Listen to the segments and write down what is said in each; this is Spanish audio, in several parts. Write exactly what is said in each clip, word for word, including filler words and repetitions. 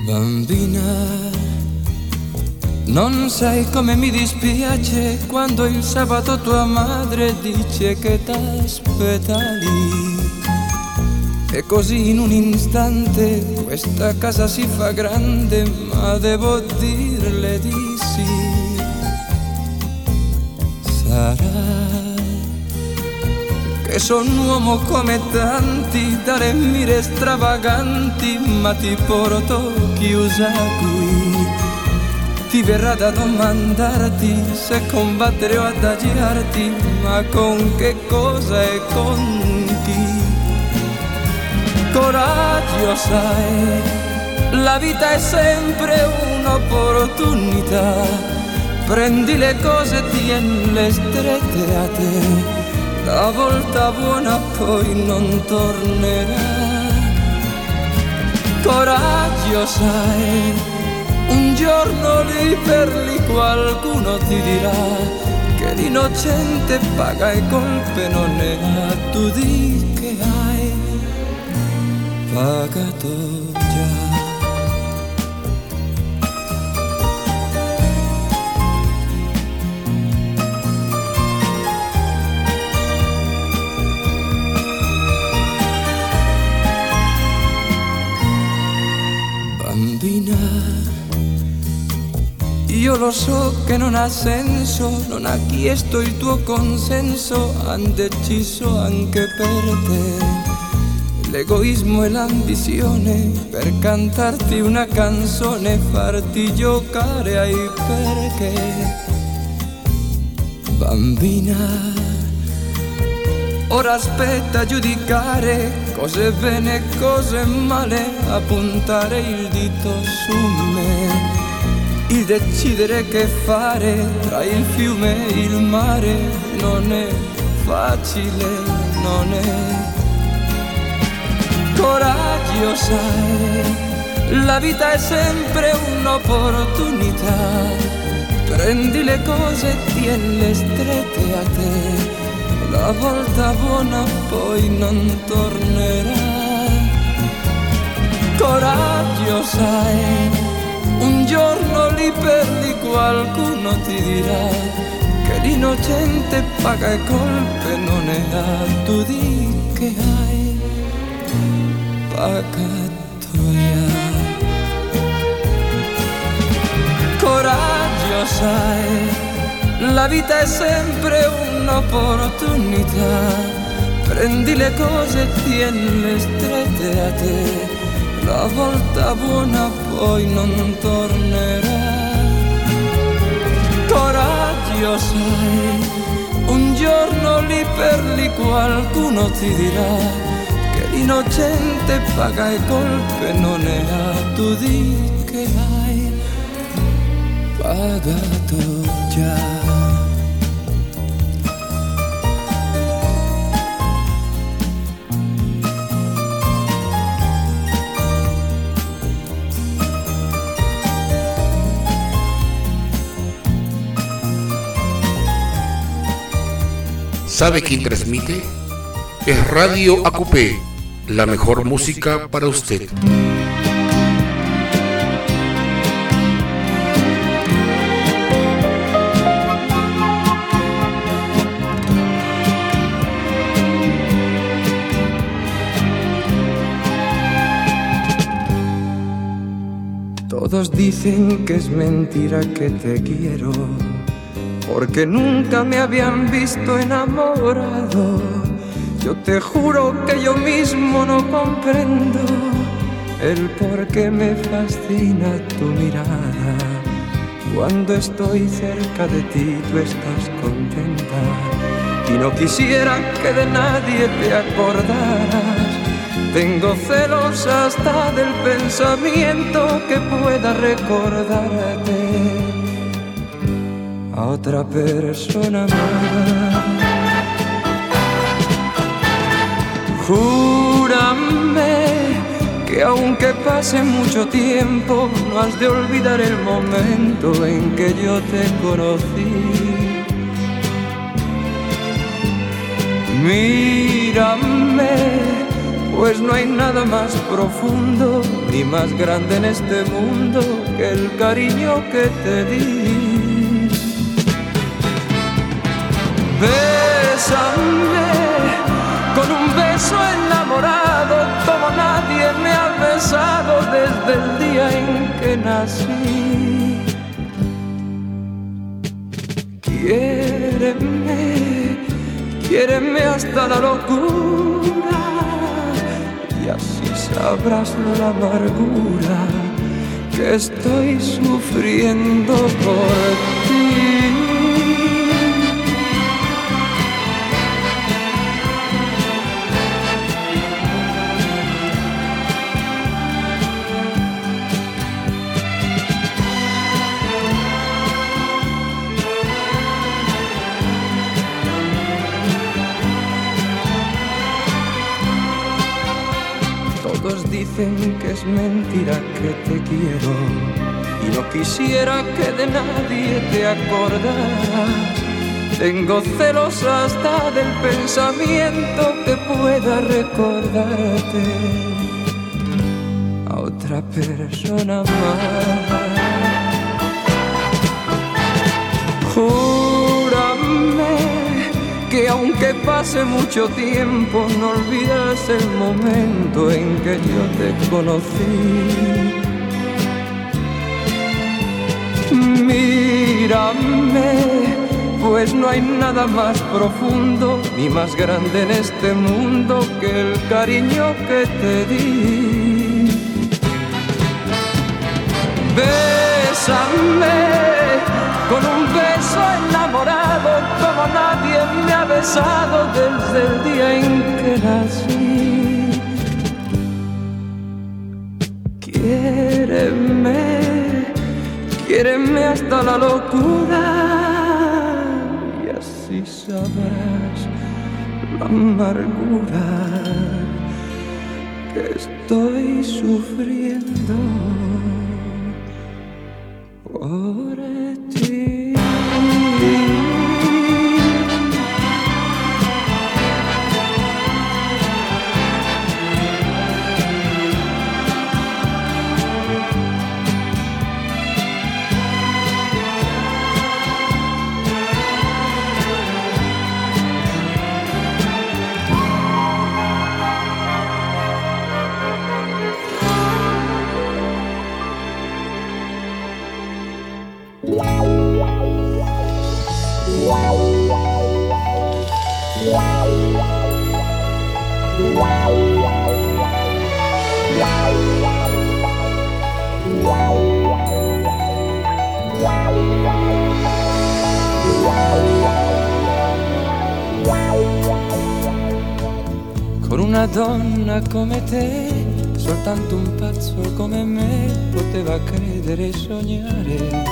Bambina, non sai come mi dispiace quando il sabato tua madre dice che t'aspetta lì. E così in un istante questa casa si fa grande, ma devo dirle di sì. Sarà che sono un uomo come tanti, dalle mire stravaganti, ma ti porto chiusa qui. Ti verrà da domandarti se combattere o adagiarti, ma con che cosa e con chi? Coraggio, sai, la vita è sempre un'opportunità. Prendi le cose e tienle strette a te. La volta buona poi non tornerà. Coraggio, sai, un giorno lì per lì qualcuno ti dirà che l'innocente paga e colpe non ne ha. Tu di che hai pagato già. Bambina, io lo so che non ha senso, non ha chiesto il tuo consenso, han deciso anche per te. L'egoismo e l'ambizione per cantarti una canzone, farti giocare ai perché. Bambina, ora aspetta a giudicare cose bene e cose male, a puntare il dito su me, il decidere che fare tra il fiume e il mare. Non è facile, non è. Coraggio, sai, la vita è sempre un'opportunità. Prendi le cose e tienle strette a te. La volta buona poi non tornerà. Coraggio, sai, un giorno lì per lì qualcuno ti dirà che l'innocente paga e colpe non ne ha. Tu di che hai pagato già. Coraggio, sai, la vita è sempre un'opportunità. Prendi le cose e tienle strette a te. La volta buona poi non tornerà. Coraggio, sai, un giorno lì per lì qualcuno ti dirà che l'innocente paga e colpe non ne ha. Tu di che hai pagato già. ¿Sabe quién transmite? Es Radio A Q P, la mejor música para usted. Todos dicen que es mentira que te quiero, porque nunca me habían visto enamorado. Yo te juro que yo mismo no comprendo el por qué me fascina tu mirada. Cuando estoy cerca de ti tú estás contenta y no quisiera que de nadie te acordaras. Tengo celos hasta del pensamiento que pueda recordarte a otra persona más. Júrame que aunque pase mucho tiempo no has de olvidar el momento en que yo te conocí. Mírame pues no hay nada más profundo ni más grande en este mundo que el cariño que te di. Bésame con un beso enamorado como nadie me ha besado desde el día en que nací. Quiéreme, quiéreme hasta la locura y así sabrás la amargura que estoy sufriendo por ti. Dicen que es mentira que te quiero y no quisiera que de nadie te acordaras. Tengo celos hasta del pensamiento que pueda recordarte a otra persona más. Júrame que aunque pase mucho tiempo no olvidas el momento en que yo te conocí. Mírame, pues no hay nada más profundo ni más grande en este mundo que el cariño que te di. Bésame con un beso enamorado como nadie me ha besado desde el día en que nací. Quiéreme, quiéreme hasta la locura y así sabrás la amargura que estoy sufriendo por ti. Con una donna come te, soltanto un pazzo come me poteva credere e sognare.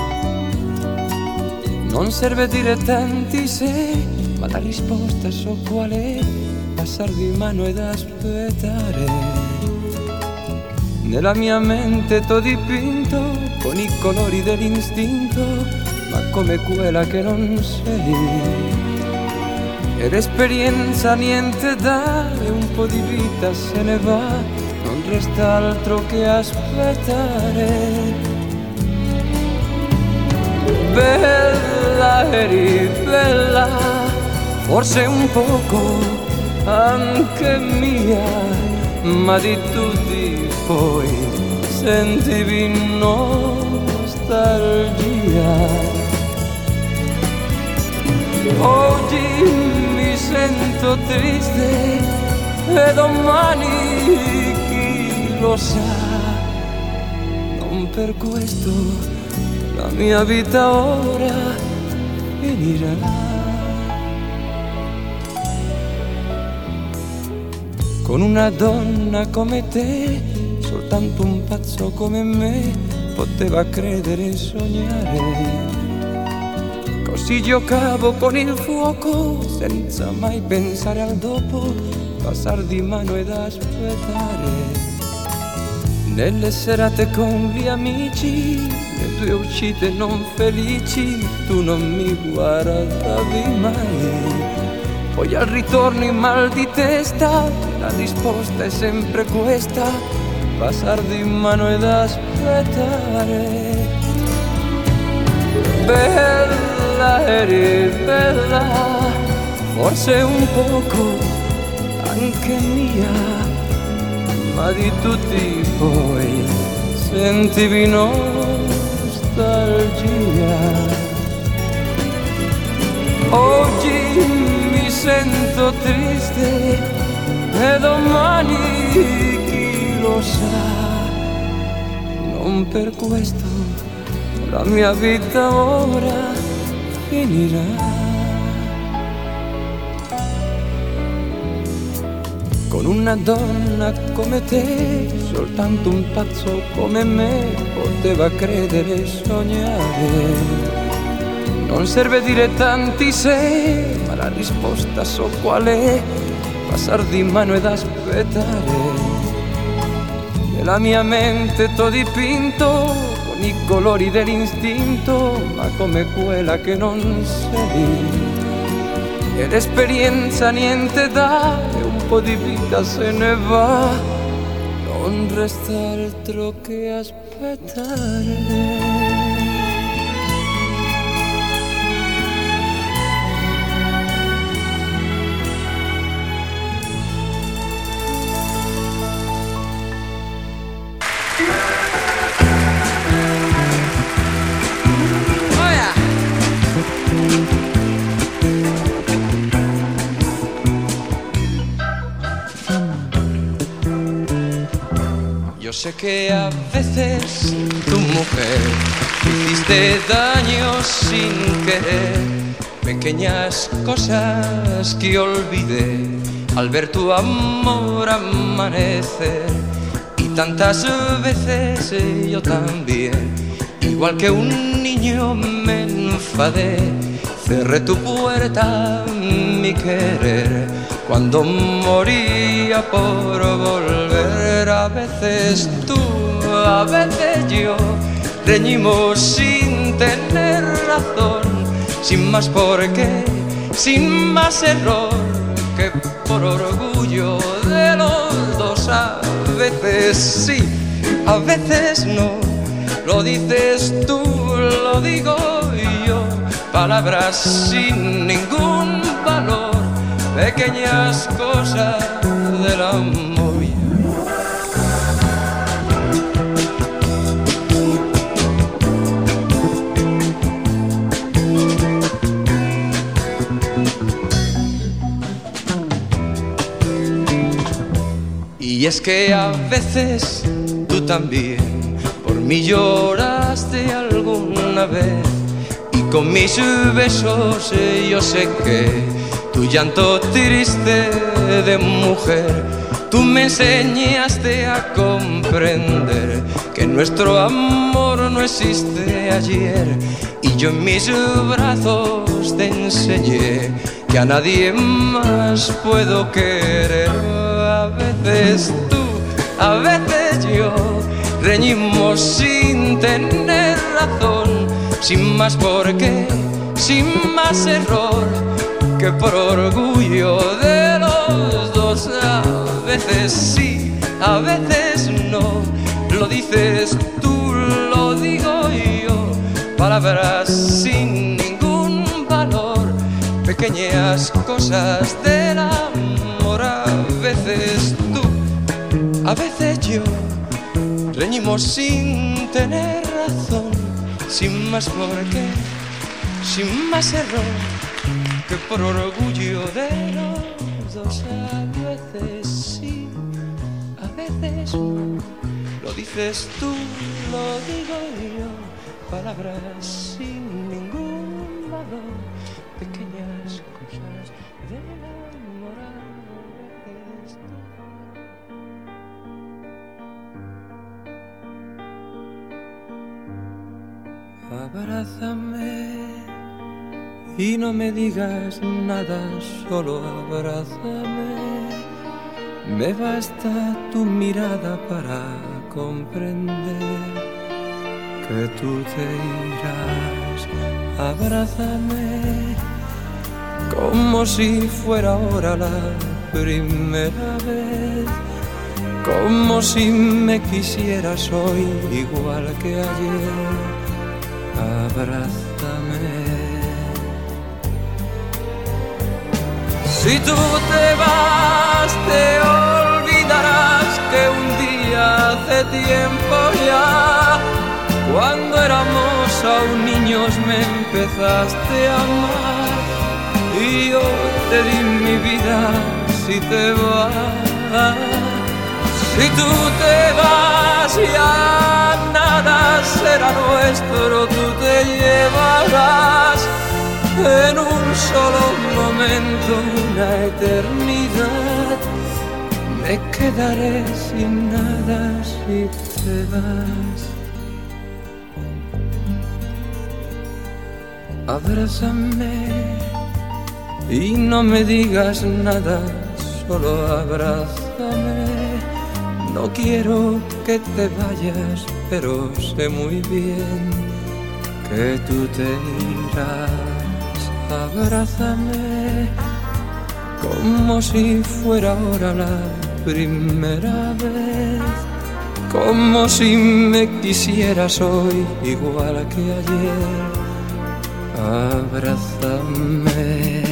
Non serve dire tanti se, ma la risposta so qual è: passar di mano ed aspettare. Nella mia mente t'ho dipinto con i colori dell'istinto, ma come quella che non sei. E l'esperienza niente dà, e un po' di vita se ne va, non resta altro che aspettare. Bella eri bella, forse un poco anche mia, ma di tutti poi sentivi nostalgia. Oggi mi sento triste e domani chi lo sa. Non per questo la mia vita ora finirà. Con una donna come te, soltanto un pazzo come me poteva credere e sognare. Così giocavo con il fuoco senza mai pensare al dopo, passar di mano ed aspettare. Nelle serate con gli amici, le due uscite non felici, tu non mi guardavi mai. poi al ritorno in mal di testa, la risposta è sempre questa, passar di mano ed aspettare. Bella eri bella, forse un poco anche mia, ma di tutti poi sentivi nostalgia. Oggi mi sento triste e domani chi lo sa, non per questo la mia vita ora finirà. Con una donna come te, soltanto un pazzo come me poteva credere e sognare. Non serve dire tanti se, ma la risposta so qual è, passar di mano ed aspettare. Nella mia mente t'ho dipinto con i colori dell'istinto, ma come quella che non sei. E l'esperienza niente dà, e un po' di vita se ne va, non resta altro che aspettare. Yo sé que a veces tu mujer hiciste daño sin querer, pequeñas cosas que olvidé al ver tu amor amanecer. Y tantas veces yo también, igual que un niño me enfadé, cerré tu puerta, mi querer, cuando moría por volver. A veces tú, a veces yo, reñimos sin tener razón, sin más por qué, sin más error, que por orgullo de los dos. A veces sí, a veces no, lo dices tú, lo digo yo, palabras sin ningún valor, pequeñas cosas del amor. Y es que a veces tú también por mí lloraste alguna vez, y con mis besos yo sé que tu llanto triste de mujer, tú me enseñaste a comprender que nuestro amor no existe ayer, y yo en mis brazos te enseñé que a nadie más puedo querer. A veces tú, a veces yo, reñimos sin tener razón, sin más por qué, sin más error, que por orgullo de los dos. A veces sí, a veces no, lo dices tú, lo digo yo, palabras sin ningún valor, pequeñas cosas del amor. A veces tú, a veces yo, reñimos sin tener razón, sin más por qué, sin más error, que por orgullo de los dos. A veces sí, a veces no, lo dices tú, lo digo yo, palabras sin ningún valor, pequeñas cosas del amor. Abrázame y no me digas nada, solo abrázame. Me basta tu mirada para comprender que tú te irás. Abrázame como si fuera ahora la primera vez, como si me quisieras hoy igual que ayer. Abrázame. Si tú te vas, te olvidarás que un día hace tiempo ya, cuando éramos aún niños, me empezaste a amar y yo te di mi vida. Si te vas, si tú te vas, ya nada será nuestro, tú te llevarás en un solo momento una eternidad. Me quedaré sin nada si te vas. Abrázame y no me digas nada, solo abrázame. No quiero que te vayas, pero sé muy bien que tú te irás. Abrázame como si fuera ahora la primera vez, como si me quisieras hoy igual que ayer. Abrázame.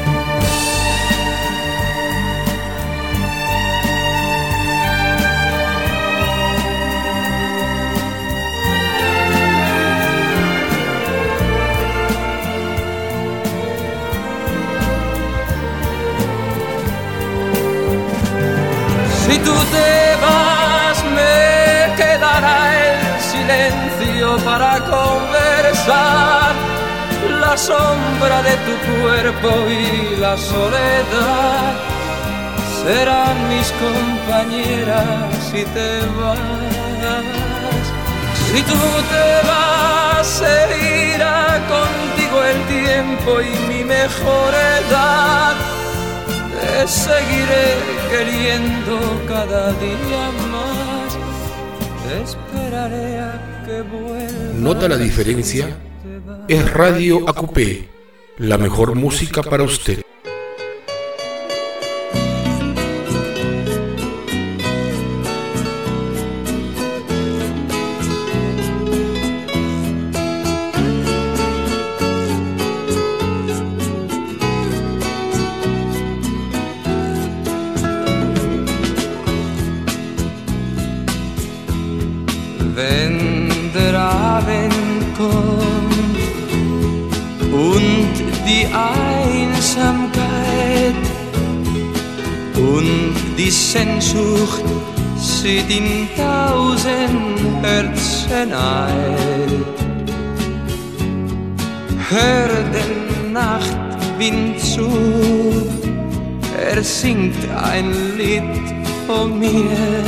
Si tú te vas, me quedará el silencio para conversar, la sombra de tu cuerpo y la soledad serán mis compañeras si te vas. Si tú te vas, se irá contigo el tiempo y mi mejor edad. Te seguiré queriendo cada día más. Te esperaré a que vuelvas. ¿Nota la diferencia? Es Radio Acupé, la mejor música para usted. Wenn der Abend kommt und die Einsamkeit und die Sehnsucht sieht in tausend Herzen ein, hör den Nachtwind zu, er singt ein Lied von mir.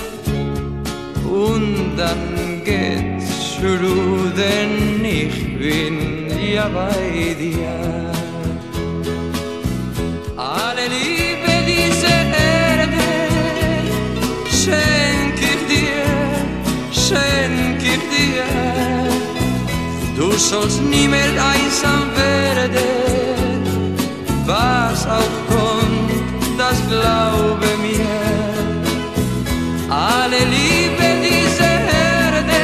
Und dann geht's schon, denn ich bin ja bei dir. Alle Liebe dieser Erde schenk ich dir, schenk ich dir. Du sollst nie mehr einsam werden, was auch kommt, das glaube mir. Alle Liebe dieser Erde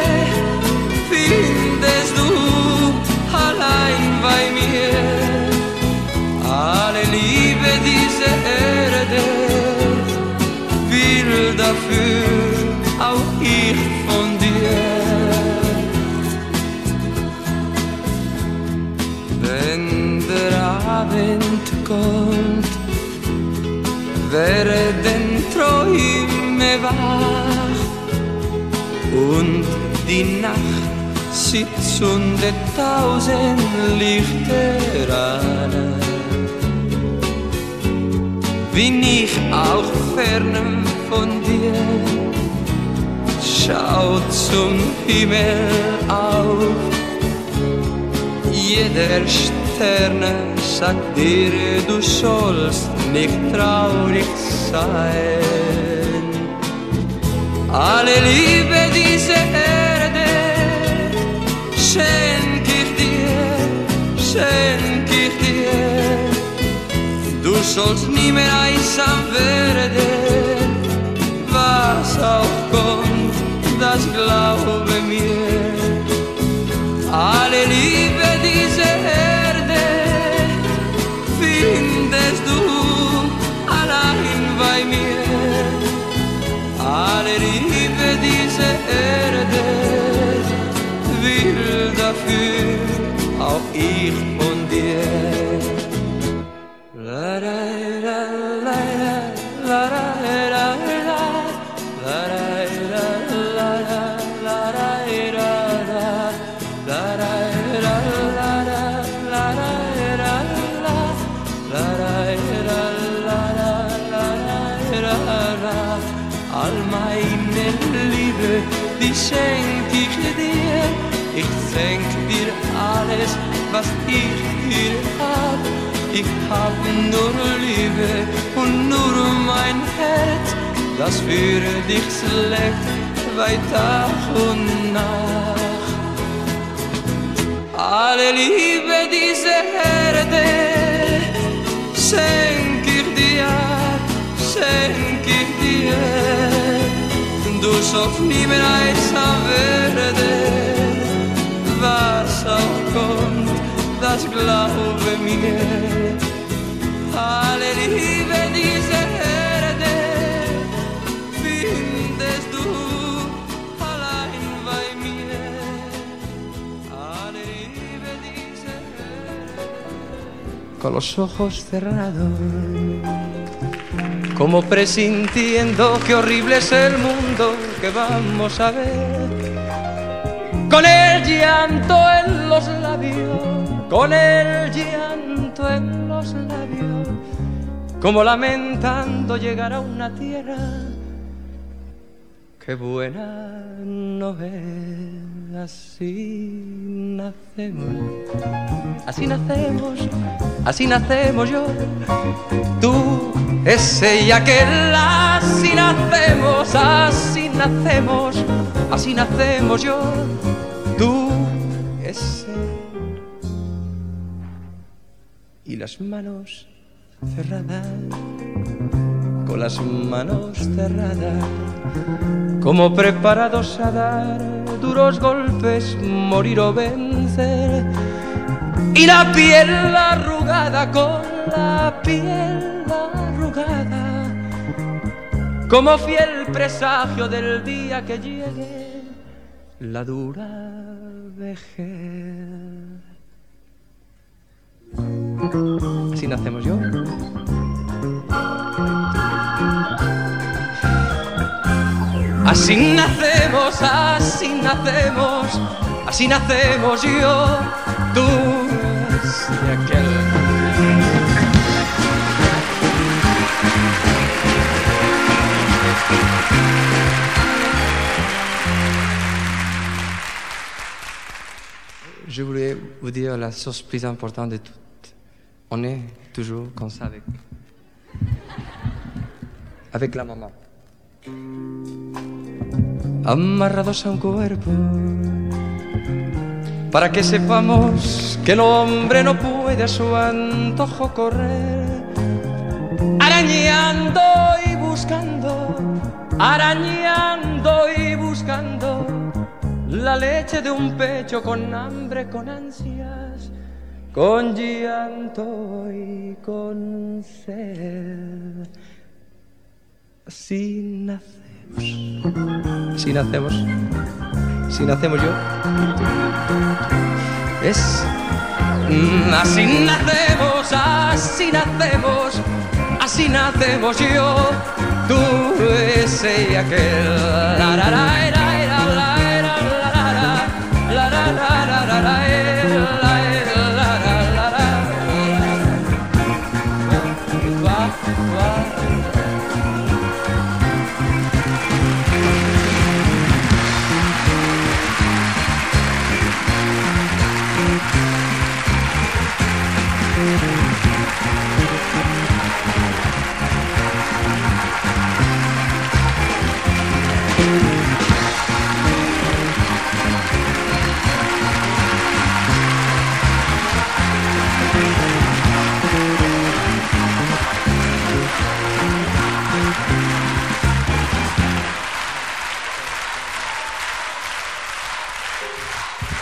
findest du allein bei mir. Alle Liebe dieser Erde will dafür auch ich von dir. Wenn der Abend kommt, werden Träume wach und die Nacht sitzt unter tausend Lichter an. Bin ich auch fern von dir, schau zum Himmel auf. Jeder Sterne sagt dir, du sollst nicht traurig sein. Alle Liebe dieser Erde schenk ich dir, schenk ich dir. sollst nie mehr einsam werden, was auch kommt, das glaube mir. Alle Liebe dieser Erde findest du allein bei mir. Alle Liebe dieser Erde will dafür auch ich von dir. La la la la la la la la la la la. All meine Liebe, die schenk ich dir. Ich schenk dir alles, was ich hier hab. Ich hab nur Liebe und nur mein Herz, das für dich schlägt bei Tag und Nacht. Alle Liebe dieser Erde schenk ich dir, schenk ich dir. Du sollst nie mehr einsam werden, was auch kommt, das glaube mir. Alle Liebe dieser Erde findest du allein bei mir. Alle Liebe dieser Erde. Con los ojos cerrados, como presintiendo qué horrible es el mundo que vamos a ver. Con el llanto en los labios, con el llanto en los labios, como lamentando llegar a una tierra que buena no es. Así nacemos, así nacemos, así nacemos yo, tú, ese y aquel. Así nacemos, así nacemos, así nacemos yo, tú, ese. Y las manos cerradas, con las manos cerradas, como preparados a dar duros golpes, morir o vencer. Y la piel arrugada, con la piel arrugada, como fiel presagio del día que llegue la dura vejez. Así nacemos yo. Así nacemos, así nacemos, así nacemos yo, tú y aquel. Je voulais vous dire la chose plus importante de toutes. On est toujours comme ça avec, avec la maman. Amarrados a un cuerpo, para que sepamos que el hombre no puede a su antojo correr, arañando y buscando, arañando y buscando la leche de un pecho con hambre, con ansias, con llanto y con sed. Así nacemos, así nacemos, así nacemos yo. Es mm, así nacemos, así nacemos, así nacemos yo, tú, ese y aquel. La, la, la, la, la, la, la, la, la, la, la, la.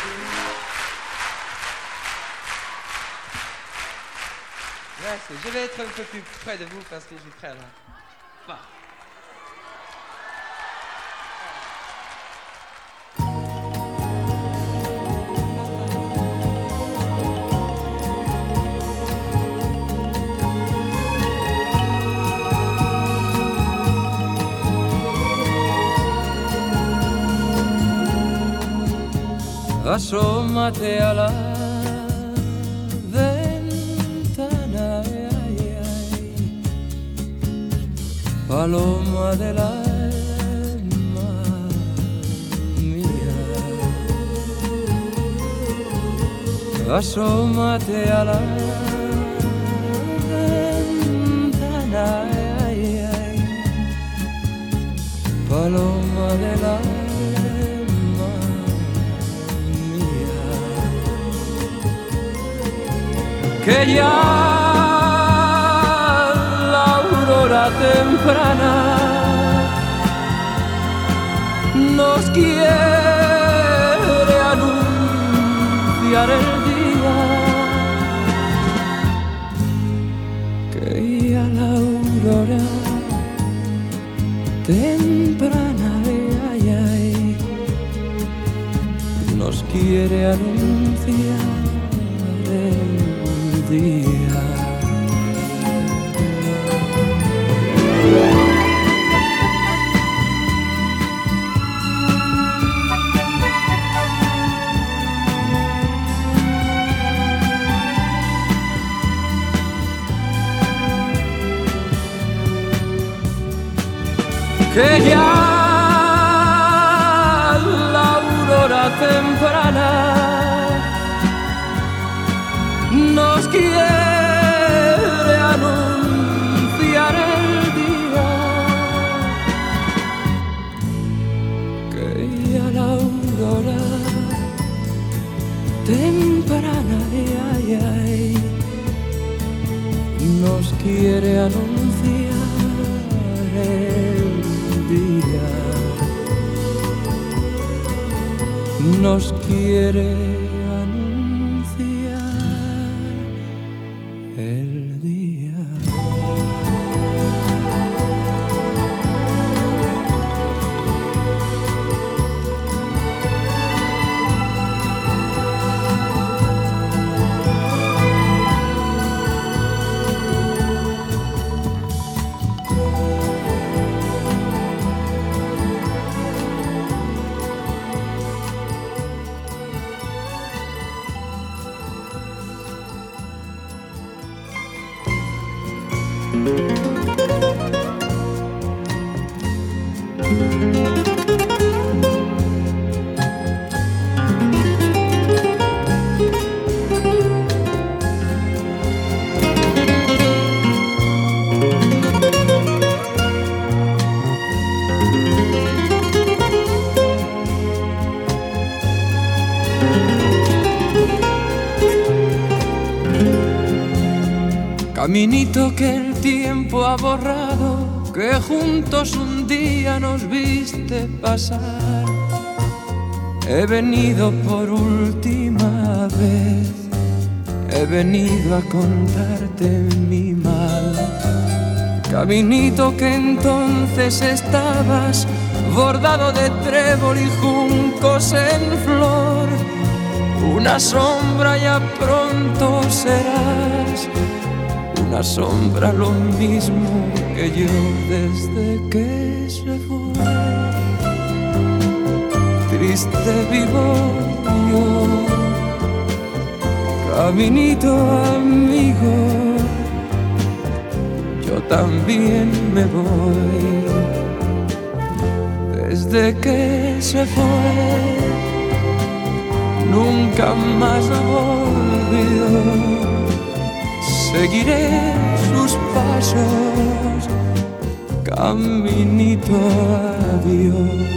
Merci. Je vais être un peu plus près de vous parce que je suis très là. Bah. Asómate a la ventana, ay, ay, paloma del alma mía. Asómate a la ventana, ay, ay, paloma del alma. Que ya la aurora temprana nos quiere anunciar el día, que ya la aurora temprana ay, ay, nos quiere anunciar el día. Que ya la aurora temprana nos quiere anunciar el día, que ya la aurora temprana ay, ay, nos quiere anunciar el día, nos quiere el día. Caminito que el tiempo ha borrado, que juntos un día nos viste pasar. He venido por última vez, he venido a contarte mi mal. Caminito que entonces estabas bordado de trébol y juncos en flor. Una sombra ya pronto serás, una sombra lo mismo que yo desde que se fue. Triste vivo yo, caminito amigo, yo también me voy. Desde que se fue, nunca más volvió. Seguiré sus pasos, caminito a Dios.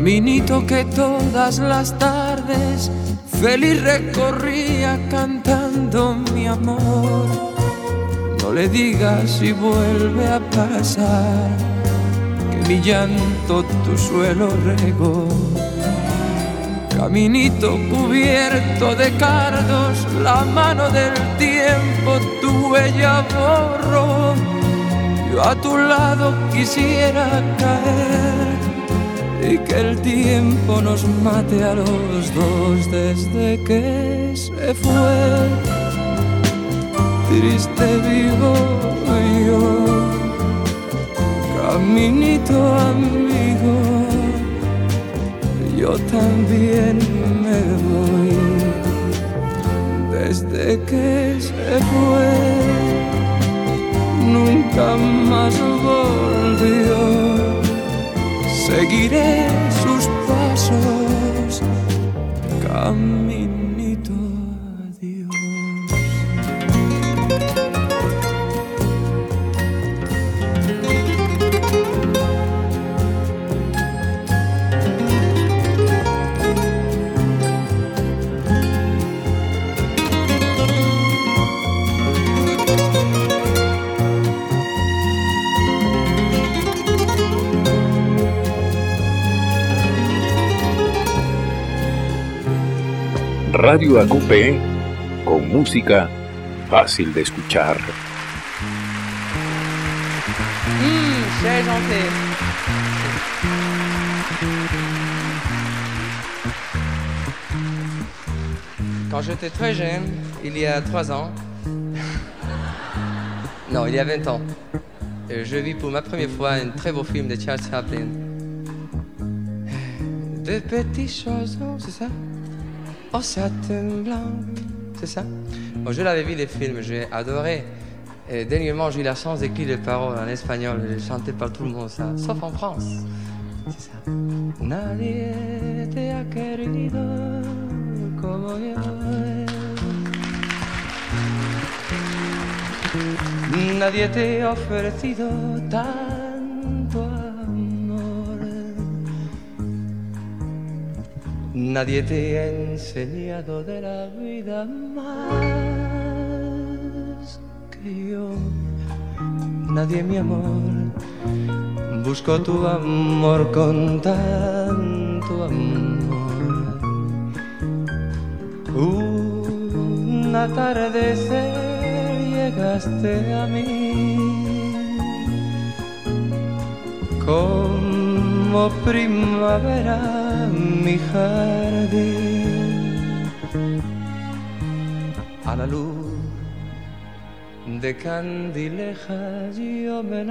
Caminito que todas las tardes feliz recorría cantando mi amor. No le digas si vuelve a pasar que mi llanto tu suelo regó. Caminito cubierto de cardos, la mano del tiempo tu huella borró. Yo a tu lado quisiera caer y que el tiempo nos mate a los dos desde que se fue. Triste vivo yo, caminito amigo, yo también me voy desde que se fue. Nunca más volvió. Seguiré sus pasos, caminito adiós. Radio A Q P, con música fácil de escuchar. Mmh, c'est gentil. Quand j'étais très jeune, il y a trois ans, non, il y a vingt ans, je vis pour ma première fois un très beau film de Charles Chaplin. De petites choses, c'est ça? Oh, satin blanc, c'est ça? Bon, je l'avais vu les films, j'ai adoré. Et dernièrement, j'ai eu la chance d'écrire les paroles en espagnol, chanté par tout le monde, ça, sauf en France. C'est ça. Nadie te ha querido como yo. Nadie te ha ofrecido tanto amor. Nadie te ha enseñado de la vida más que yo. Nadie, mi amor, buscó tu amor con tanto amor. Un atardecer llegaste a mí como primavera mi jardín, a la luz de candilejas yo me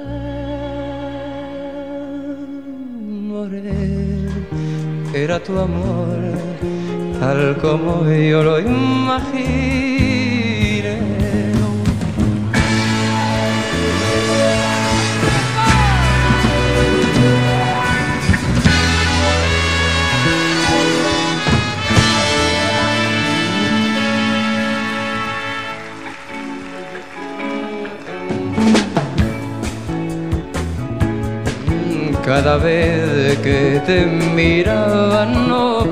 enamoré. Era tu amor tal como yo lo imaginé. Cada vez que te miraba no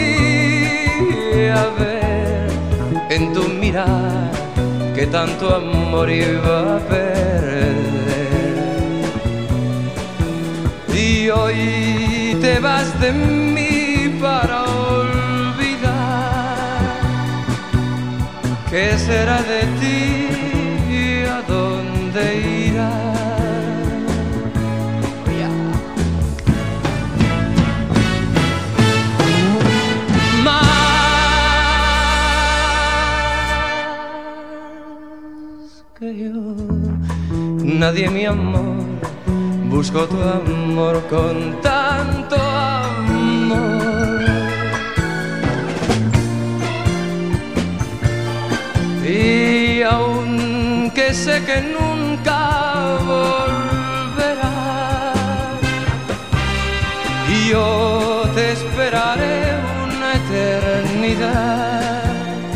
podía ver en tu mirar que tanto amor iba a perder. Y hoy te vas de mí para olvidar. ¿Qué será de ti y a dónde irás? Nadie, mi amor, buscó tu amor con tanto amor. Y aunque sé que nunca volverás, yo te esperaré una eternidad.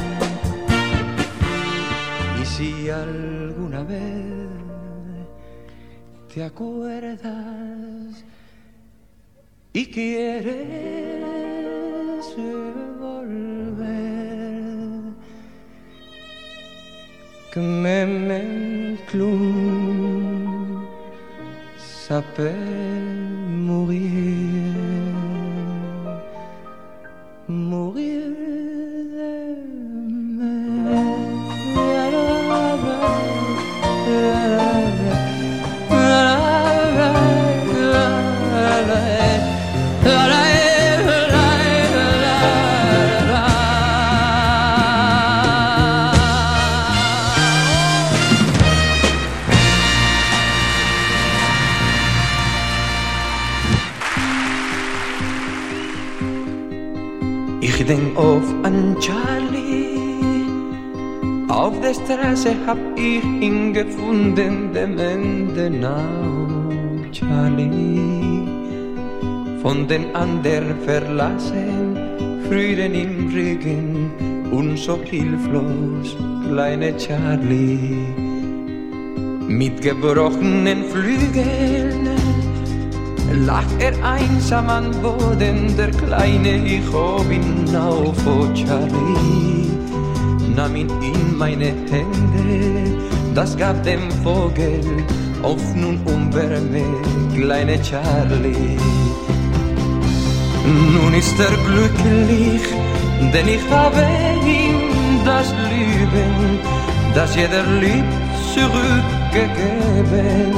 Y si alguna vez te acuerdas y quieres volver, que même un clown s'appelle mourir, mourir d'aimer. Ich denk auf an Charlie, auf der Straße hab ich ihn gefunden, dem Endenau. Charlie, von den anderen verlassen, Frieden im Regen und so hilflos, kleine Charlie. Mit gebrochenen Flügeln lag er einsam am Boden, der kleine, ich hob ihn auf, oh Charlie, nahm ihn in meine Hände, das gab dem Vogel Hoffnung und Wärme, kleine Charlie. Nun ist er glücklich, denn ich habe ihm das Leben, das jeder liebt, zurückgegeben.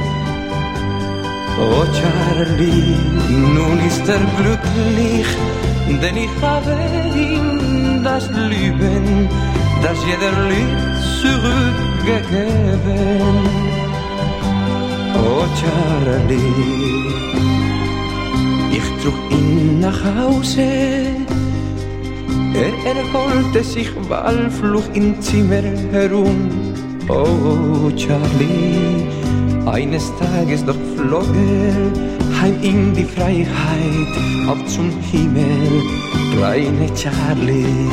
Oh Charlie, nun ist er glücklich, denn ich habe ihm das Leben, das jeder liebt, zurückgegeben. Oh Charlie, ich trug ihn nach Hause, er erholte sich, bald flog im Zimmer herum. Oh Charlie, eines Tages doch flog er heim in die Freiheit, auf zum Himmel, kleine Charlie.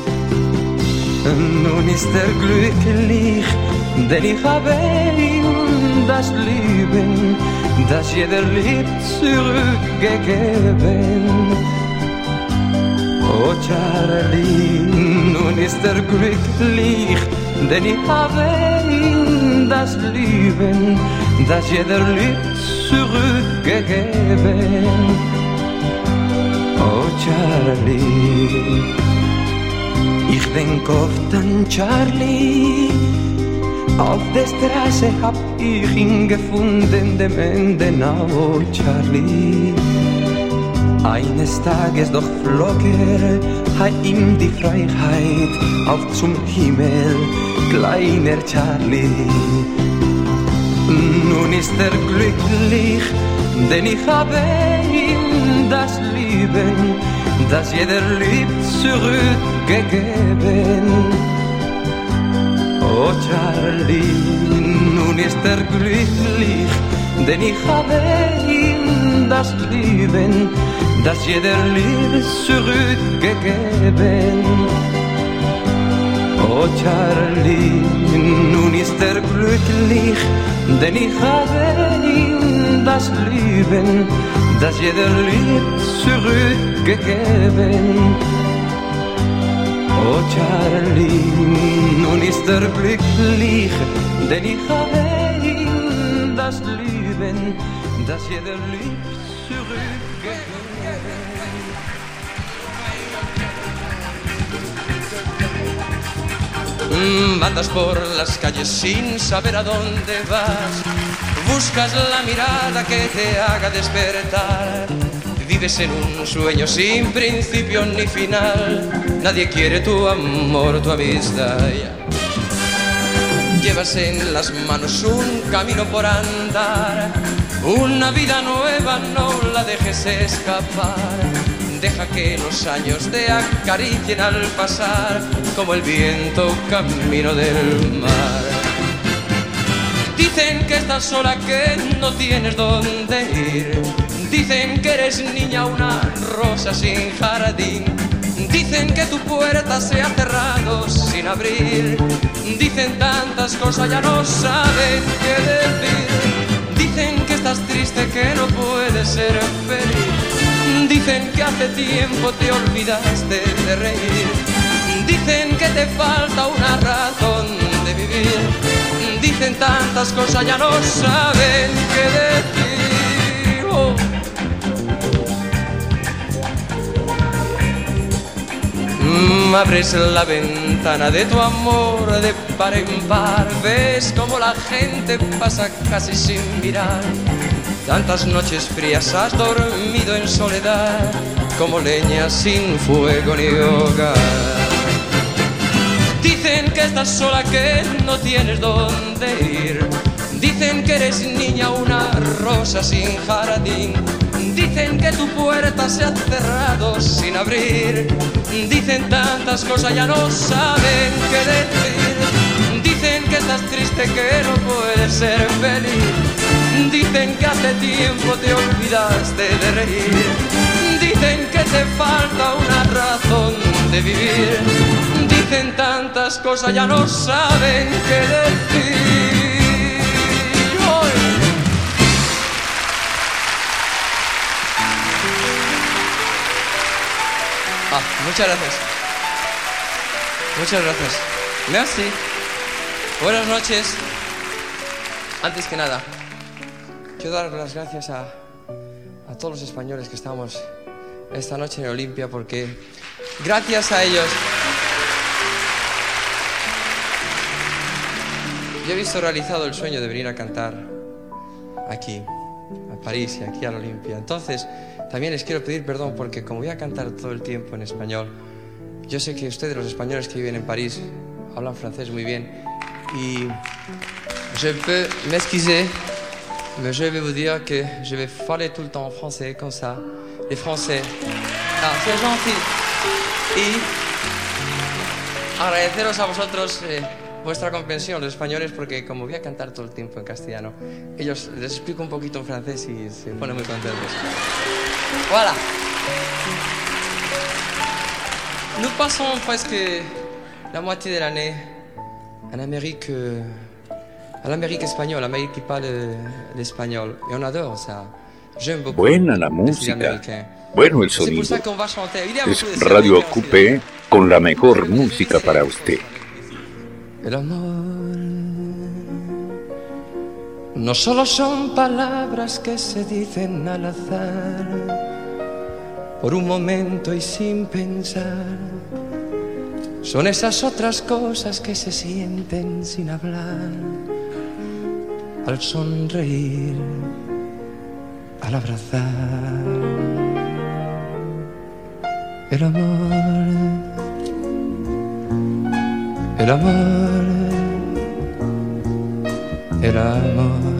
Nun ist er glücklich, denn ich habe ihm das Leben, das jeder liebt, zurückgegeben. Oh Charlie, nun ist er glücklich, denn ich habe ihm das Leben, das jeder liebt, zurückgegeben. Oh Charlie, ich denk oft an Charlie, auf der Straße hab ich ihn gefunden, dem Endenau, oh Charlie. Eines Tages doch flog er heim in die Freiheit, auf zum Himmel, kleiner Charlie. Nun ist er glücklich, denn ich habe ihm das Leben, das jeder liebt, zurückgegeben. Oh Charlie, nun ist er glücklich, denn ich habe ihm das Leben, das jeder liebt, zurückgegeben. Oh Charlie, nun ist er glücklich, denn ich habe ihm das Leben, das jeder liebt, zurückgegeben. Oh Charlie, nun ist er glücklich, denn ich habe ihm das Leben, das jeder liebt, zurückgegeben. Andas por las calles sin saber a dónde vas, buscas la mirada que te haga despertar. Vives en un sueño sin principio ni final, nadie quiere tu amor, tu amistad. Llevas en las manos un camino por andar, una vida nueva, no la dejes escapar. Deja que los años te acaricien al pasar, como el viento camino del mar. Dicen que estás sola, que no tienes dónde ir. Dicen que eres niña, una rosa sin jardín. Dicen que tu puerta se ha cerrado sin abrir. Dicen tantas cosas, ya no saben qué decir. Dicen que estás triste, que no puedes ser feliz. Dicen que hace tiempo te olvidaste de reír. Dicen que te falta una razón de vivir. Dicen tantas cosas, ya no saben qué decir. Oh. Mm, abres la ventana de tu amor de par en par. Ves como la gente pasa casi sin mirar. Tantas noches frías has dormido en soledad, como leña sin fuego ni hogar. Dicen que estás sola, que no tienes dónde ir. Dicen que eres niña, una rosa sin jardín. Dicen que tu puerta se ha cerrado sin abrir. Dicen tantas cosas, ya no saben qué decir. Dicen que estás triste, que no puedes ser feliz. Dicen que hace tiempo te olvidaste de reír. Dicen que te falta una razón de vivir. Dicen tantas cosas, ya no saben qué decir. ¡Hoy! Ah, muchas gracias. Muchas gracias. Merci. Buenas noches. Antes que nada, quiero dar las gracias a, a todos los españoles que estamos esta noche en Olimpia, porque gracias a ellos yo he visto realizado el sueño de venir a cantar aquí, a París y aquí a la Olimpia. Entonces, también les quiero pedir perdón porque como voy a cantar todo el tiempo en español, yo sé que ustedes, los españoles que viven en París, hablan francés muy bien y je peux m'excuser, mais je vais vous dire que je vais parler tout le temps en français, comme ça. Les Français, ah, c'est gentil. Y agradeceros a vosotros eh, vuestra comprensión, los españoles, porque como voy a cantar todo el tiempo en castellano, ellos les explico un poquito en francés y se ponen muy contentos. Voilà. Nous passons presque la moitié de l'année en Amérique, euh, à l'Amérique espagnole, l'Amérique qui parle l'espagnol. Et on adore ça. J'aime beaucoup. Buena la música, bueno el sonido. Es Radio Acupé con la mejor música para usted. El amor no solo son palabras que se dicen al azar, por un momento y sin pensar. Son esas otras cosas que se sienten sin hablar, al sonreír, al abrazar. El amor, el amor, el amor.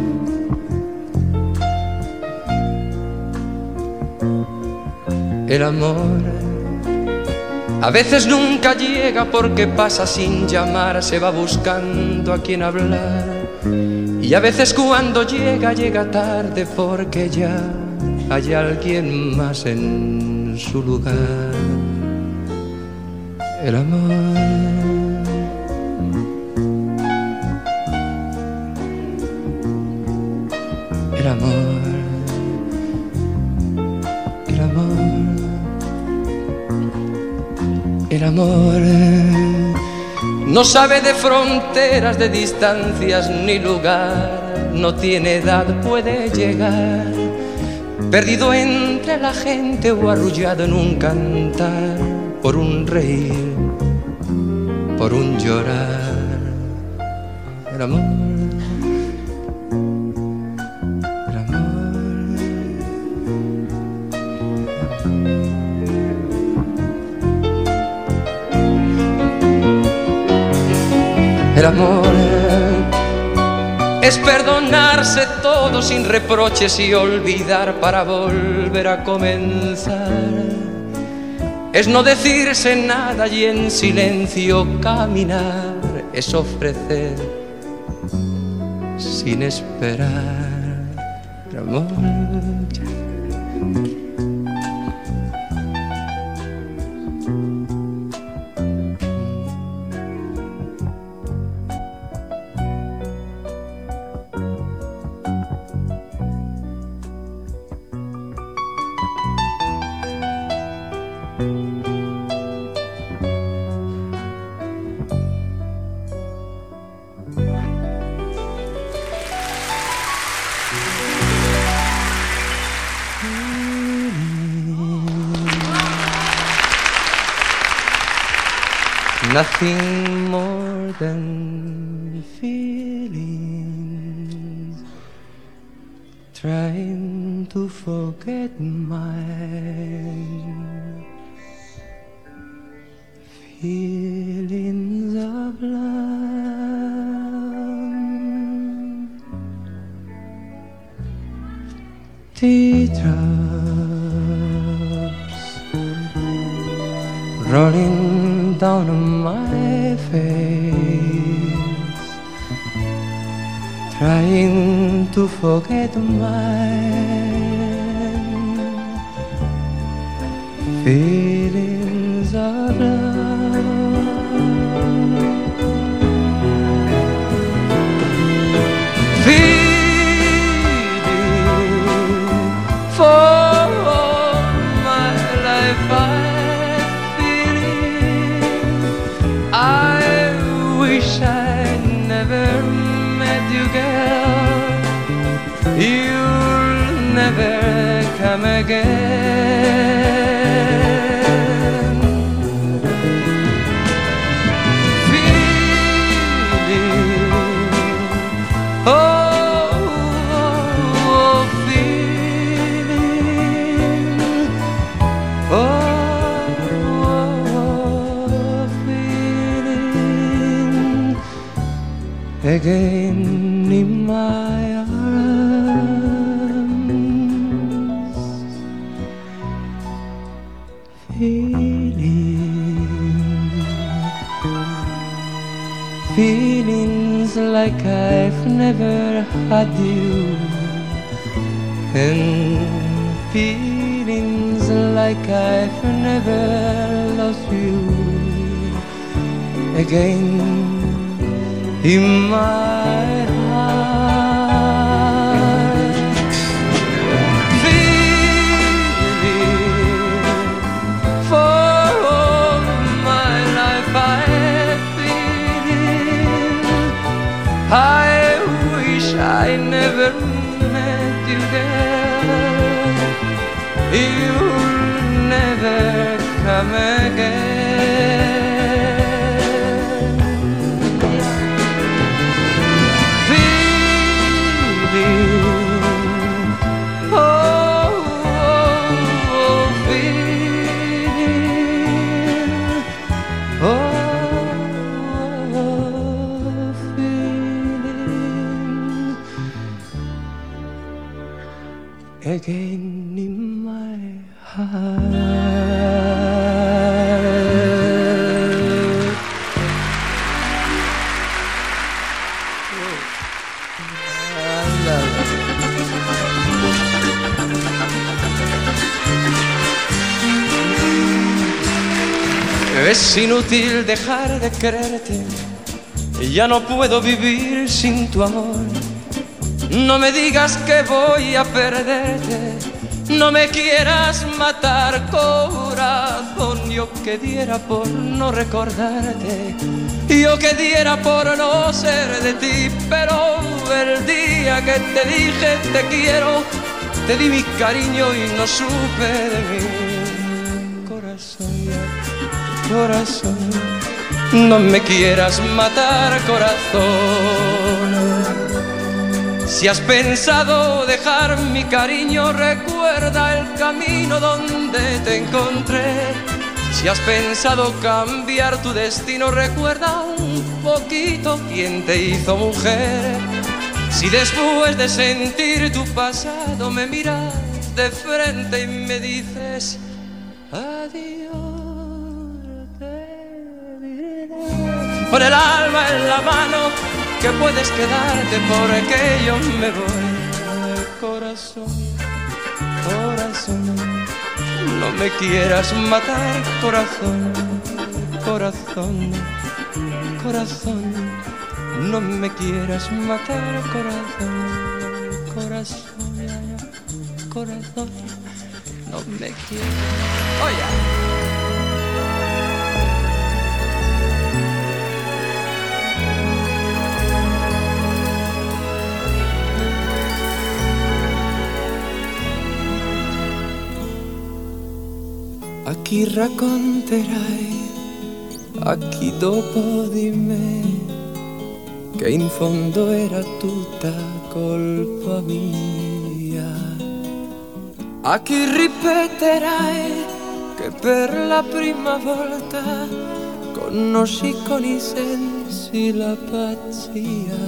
El amor a veces nunca llega porque pasa sin llamar, se va buscando a quien hablar. Y a veces cuando llega, llega tarde porque ya hay alguien más en su lugar. El amor, el amor, el amor, el amor no sabe de fronteras, de distancias ni lugar, no tiene edad, puede llegar, perdido entre la gente o arrullado en un cantar, por un reír, por un llorar. El amor, el amor, el amor es perdonarse todo sin reproches y olvidar para volver a comenzar. Es no decirse nada y en silencio caminar, es ofrecer sin esperar. El amor, Nothing more than feelings, trying to forget mine. Feelings of love, teardrops rolling down my face, trying to forget mine. Feelings of love, feeling for my life. I wish I never met you, girl. You'll never come again. Feeling, oh, oh, feeling, oh, oh, feeling again in my arms, feeling, feelings like I've never had you, and feelings like I've never lost you again in my heart. Feeling for all my life, I feeling. I wish I never met you, girl. You'll never come again. Again in my heart. Es inútil dejar de quererte, ya no puedo vivir sin tu amor. No me digas que voy a perderte, no me quieras matar, corazón. Yo que diera por no recordarte, yo que diera por no ser de ti. Pero el día que te dije te quiero, te di mi cariño y no supe de mí. Corazón, corazón, no me quieras matar, corazón. Si has pensado dejar mi cariño, recuerda el camino donde te encontré. Si has pensado cambiar tu destino, recuerda un poquito quién te hizo mujer. Si después de sentir tu pasado me miras de frente y me dices adiós, te diré con el alma en la mano que puedes quedarte porque yo me voy. Corazón, corazón, no me quieras matar, corazón, corazón, corazón, no me quieras matar, corazón, corazón, corazón, no me quieras. Oye. A chi racconterai a chi dopo di me, che in fondo era tutta colpa mia. A chi ripeterai che per la prima volta conosci con i sensi la pazzia,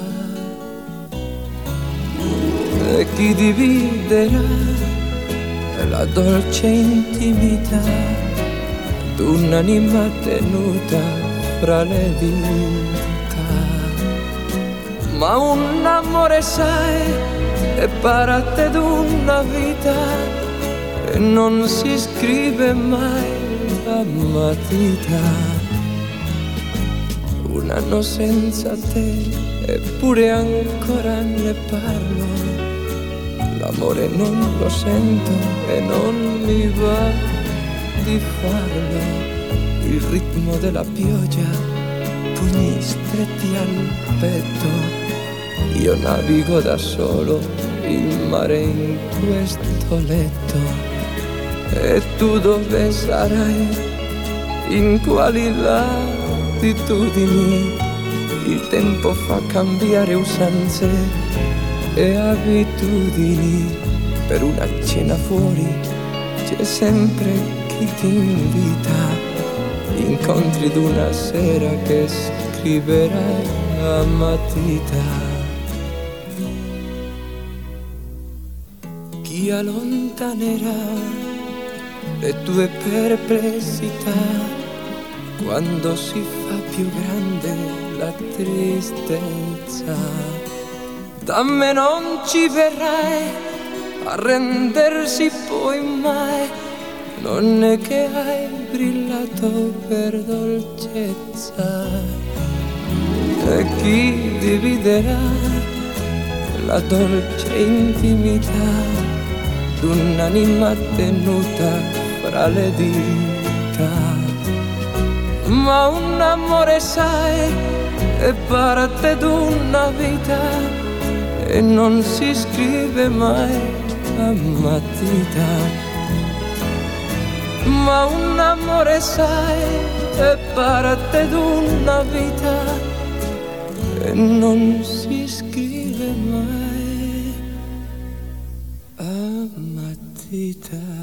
e chi dividerà la dolce intimità d'un'anima tenuta fra le dita. Ma un amore, sai, è parte d'una vita e non si scrive mai a matita. Un anno senza te, eppure ancora ne parlo. L'amore non lo sento e non mi va di farlo. Il ritmo della pioggia, pugni stretti al petto. Io navigo da solo il mare in questo letto. E tu dove sarai? In quali latitudini? Il tempo fa cambiare usanze e abitudini. Per una cena fuori c'è sempre chi ti invita. Incontri d'una sera che scriverai a matita. Chi allontanerà le tue perplessità quando si fa più grande la tristezza? Da me non ci verrai a rendersi poi mai, non è che hai brillato per dolcezza. E chi dividerà la dolce intimità d'un'anima tenuta fra le dita? Ma un amore, sai, è parte d'una vita e non si scrive mai a matita. Ma un amore, sai, è parte d'una vita e non si scrive mai a matita.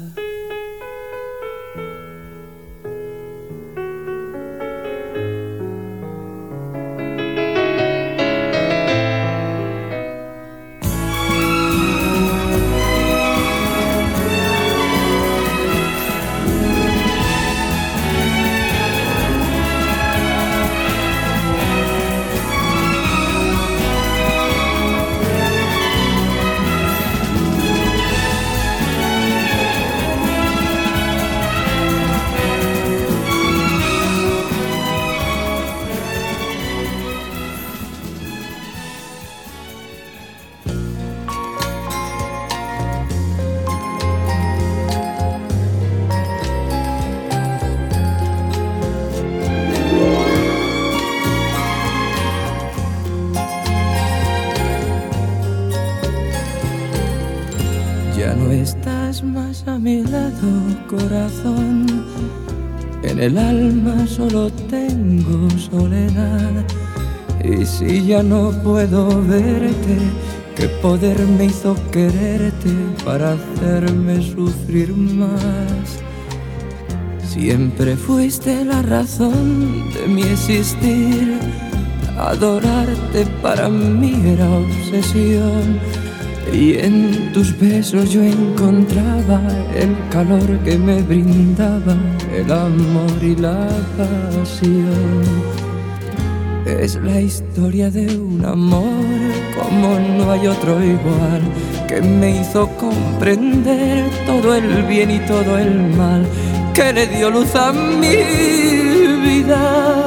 Corazón, en el alma solo tengo soledad. Y si ya no puedo verte, ¿qué poder me hizo quererte para hacerme sufrir más? Siempre fuiste la razón de mi existir. Adorarte para mí era obsesión. Y en tus besos yo encontraba el calor que me brindaba el amor y la pasión. Es la historia de un amor como no hay otro igual, que me hizo comprender todo el bien y todo el mal, que le dio luz a mi vida,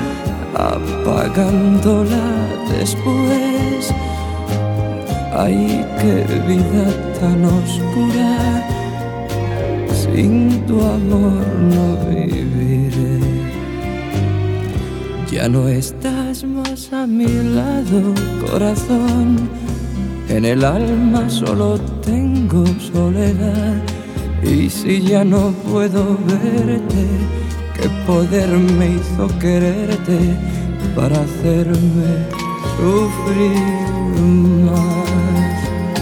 apagándola después. Ay, qué vida tan oscura, sin tu amor no viviré. Ya no estás más a mi lado, corazón, en el alma solo tengo soledad. Y si ya no puedo verte, qué poder me hizo quererte para hacerme sufrir más.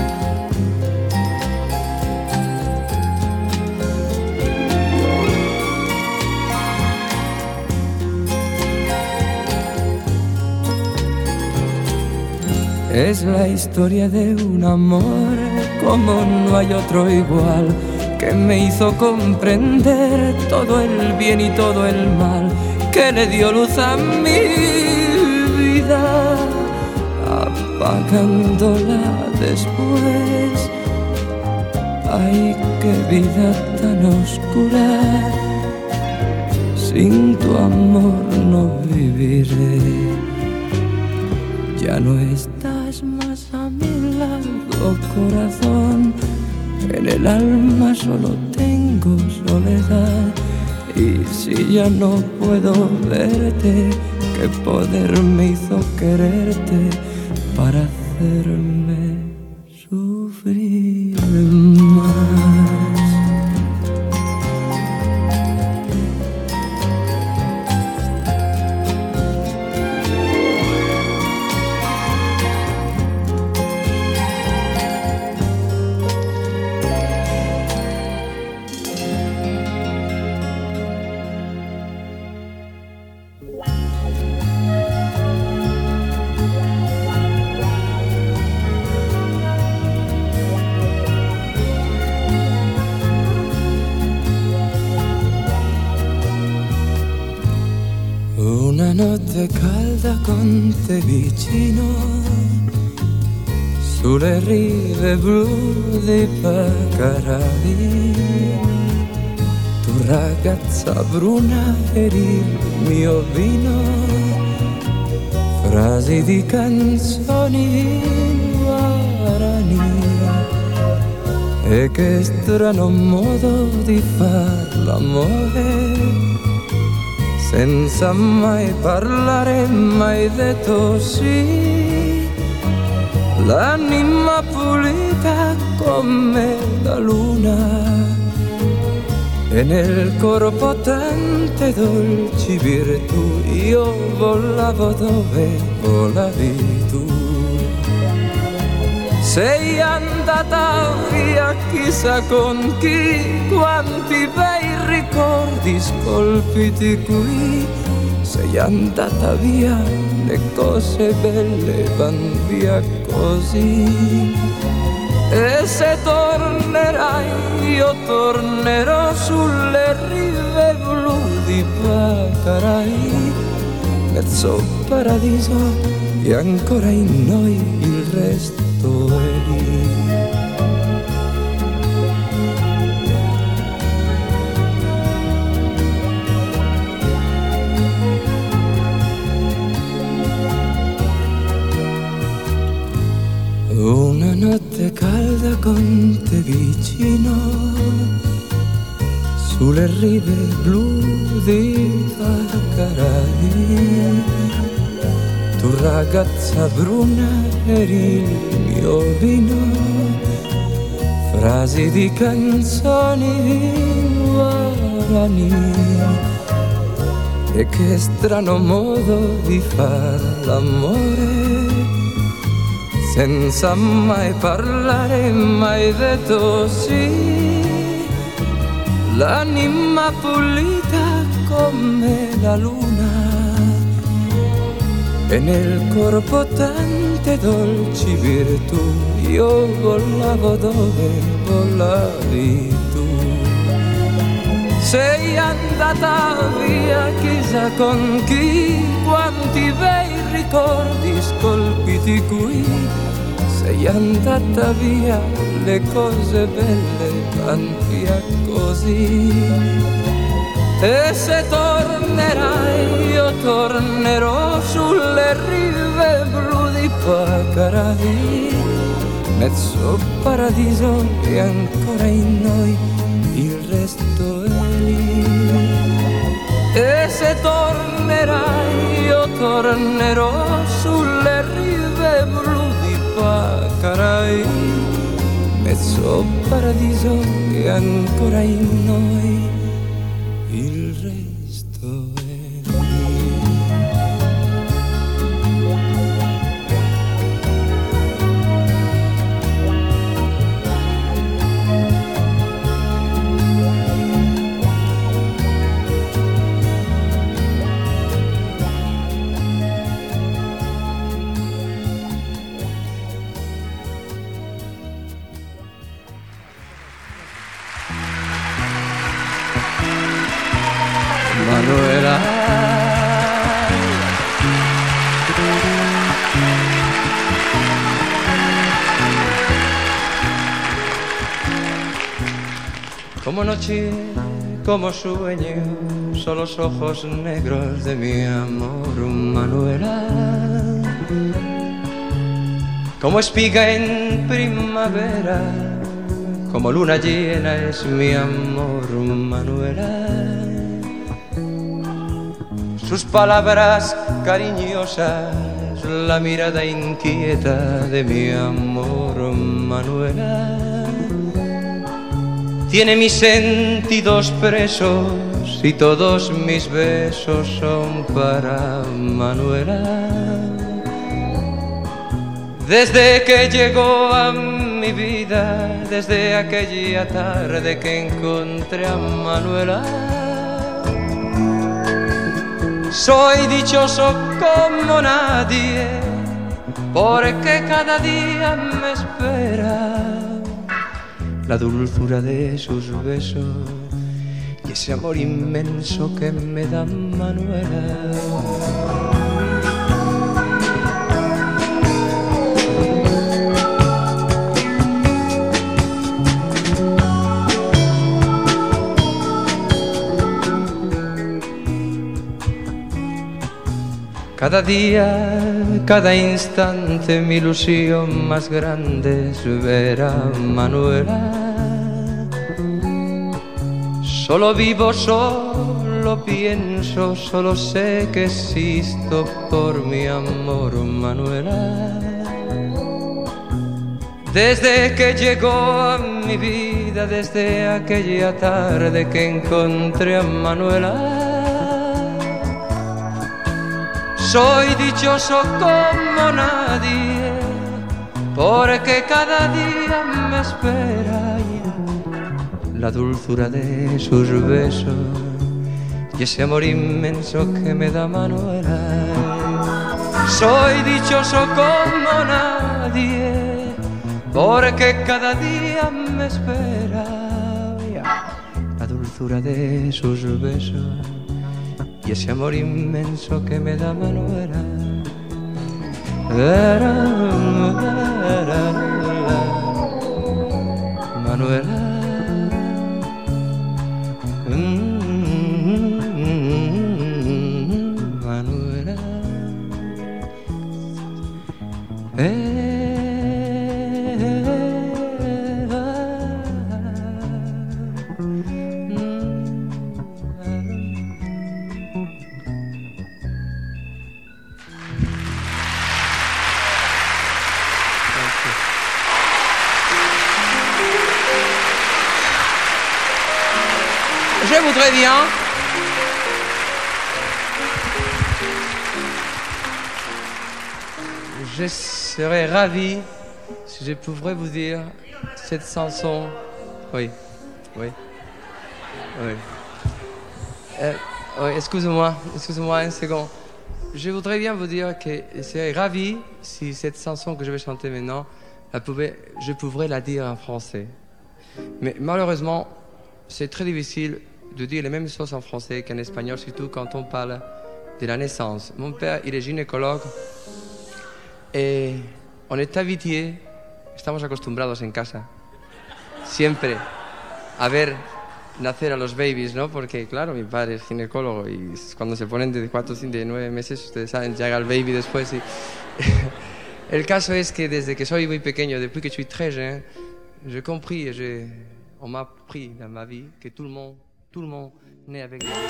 Es la historia de un amor como no hay otro igual, que me hizo comprender todo el bien y todo el mal, que le dio luz a mi vida, apagándola después. Ay, qué vida tan oscura, sin tu amor no viviré. Ya no estás más a mi lado, corazón. En el alma solo tengo soledad. Y si ya no puedo verte, qué poder me hizo quererte para hacerme sufrir más. Una notte calda con te vicino, sulle rive blu di Baccarali. Tu ragazza bruna eri il mio vino, frasi di canzoni guarani. E che strano modo di far l'amore, senza mai parlare, mai detto sì. L'anima pulita come la luna, e nel corpo tante dolci virtù. Io volavo dove volavi tu. Sei andata via chissà con chi, quanti bei ricordi scolpiti qui. Sei andata via, le cose belle van via così. E se tornerai io tornerò sulle rive blu di Baccarai. Mezzo paradiso e ancora in noi il resto è lì. Una notte calda con te vicino, sulle rive blu di Baccarai. Tu ragazza bruna eri il mio vino, frasi di canzoni guarani. E che strano modo di far l'amore, senza mai parlare, mai detto sì. L'anima pulita come la luna, e nel corpo tante dolci virtù. Io volavo dove volavi tu. Sei andata via chissà con chi, quanti bei ricordi scolpiti qui. Sei andata via, le cose belle van via così. E se tornerai io tornerò sulle rive blu di Baccarai. Mezzo paradiso e ancora in noi il resto è lì. E se tornerai io tornerò sulle rive blu di Baccarai. Mezzo paradiso e ancora in noi il resto. Manuela. Como noche, como sueño, son los ojos negros de mi amor, Manuela. Como espiga en primavera, como luna llena es mi amor, Manuela. Sus palabras cariñosas, la mirada inquieta de mi amor, Manuela. Tiene mis sentidos presos y todos mis besos son para Manuela. Desde que llegó a mi vida, desde aquella tarde que encontré a Manuela, soy dichoso como nadie, porque cada día me espera la dulzura de sus besos y ese amor inmenso que me da Manuela. Cada día, cada instante, mi ilusión más grande es ver a Manuela. Solo vivo, solo pienso, solo sé que existo por mi amor, Manuela. Desde que llegó a mi vida, desde aquella tarde que encontré a Manuela, soy dichoso como nadie, porque cada día me espera la dulzura de sus besos y ese amor inmenso que me da Manuela. Soy dichoso como nadie, porque cada día me espera la dulzura de sus besos y ese amor inmenso que me da Manuela. Manuela. Manuela. Eh. Je voudrais bien je serais ravi si je pourrais vous dire cette chanson. Oui, oui, oui. Euh, oui, excusez-moi, excusez-moi un second. Je voudrais bien vous dire que je serais ravi si cette chanson que je vais chanter maintenant, la pouvait, je pourrais la dire en français. Mais malheureusement, c'est très difficile de dire les mêmes choses en français qu'en espagnol, surtout quand on parle de la naissance. Mon père, il est gynécologue et on est habitué, estamos acostumbrados en casa, siempre a ver nacer a los babies, ¿no? Porque, claro, mi padre es ginecólogo y cuando se ponen de cuatro, cinco, de nueve meses, ustedes saben, llega el baby después y... El caso es que desde que soy muy pequeño, depuis que je suis très jeune, j'ai compris et j'ai... on m'a appris dans ma vie que tout le monde Tout le monde naît avec la...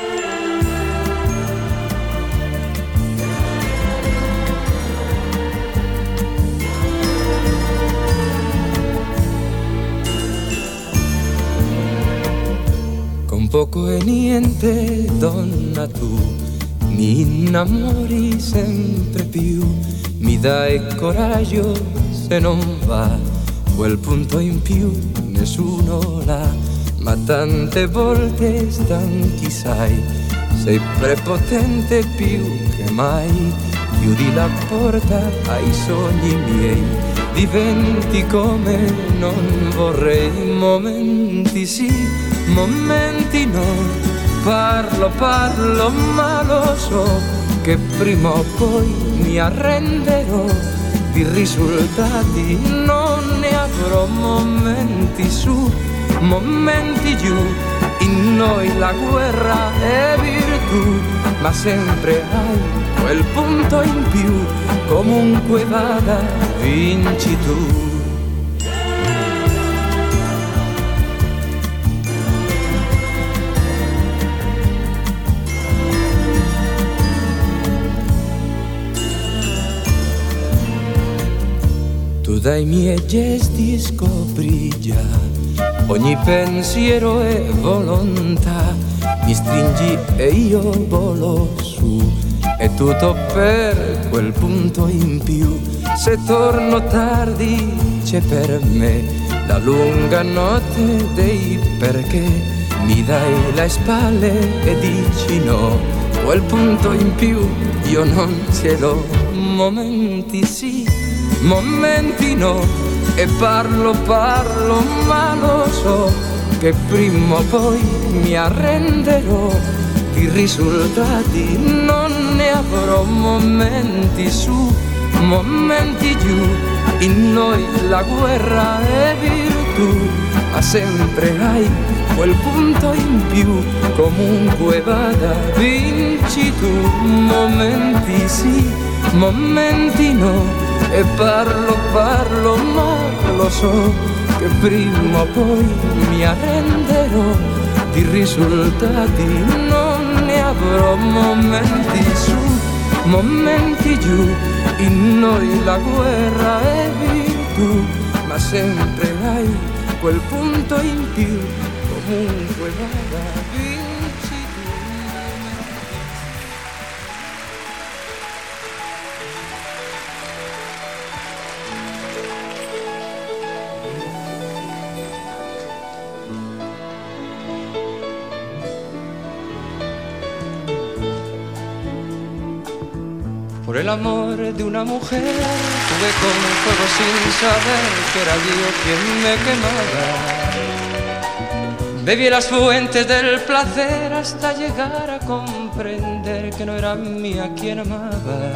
Con poco e niente, donna tu, mi innamori sempre più, mi dai coraggio se non va, quel punto in più nessuno l'ha. Ma tante volte stanchi sai, sei prepotente più che mai, chiudi la porta ai sogni miei, diventi come non vorrei, momenti sì, momenti no, parlo, parlo, ma lo so che prima o poi mi arrenderò. Di risultati non ne avrò, momenti su, momenti giù. In noi la guerra è virtù, ma sempre hai quel punto in più. Comunque vada, vinci tu. Tu dai miei gesti scopri già ogni pensiero e volontà. Mi stringi e io volo su, è tutto per quel punto in più. Se torno tardi c'è per me la lunga notte dei perché. Mi dai le spalle e dici no, quel punto in più io non ce l'ho. Momenti sì, momenti no, e parlo, parlo, ma lo so che prima o poi mi arrenderò. Di risultati non ne avrò, momenti su, momenti giù. In noi la guerra è virtù, ma sempre hai quel punto in più. Comunque vada, vinci tu. Momenti sì, momenti no, e parlo, parlo, ma lo so che prima o poi mi arrenderò. Di risultati non ne avrò, momenti su, momenti giù. In noi la guerra è virtù, ma sempre hai quel punto in più. Comunque vada, vinci tu. Por el amor de una mujer jugué con el fuego sin saber que era yo quien me quemaba. Bebí las fuentes del placer hasta llegar a comprender que no era mía quien amaba.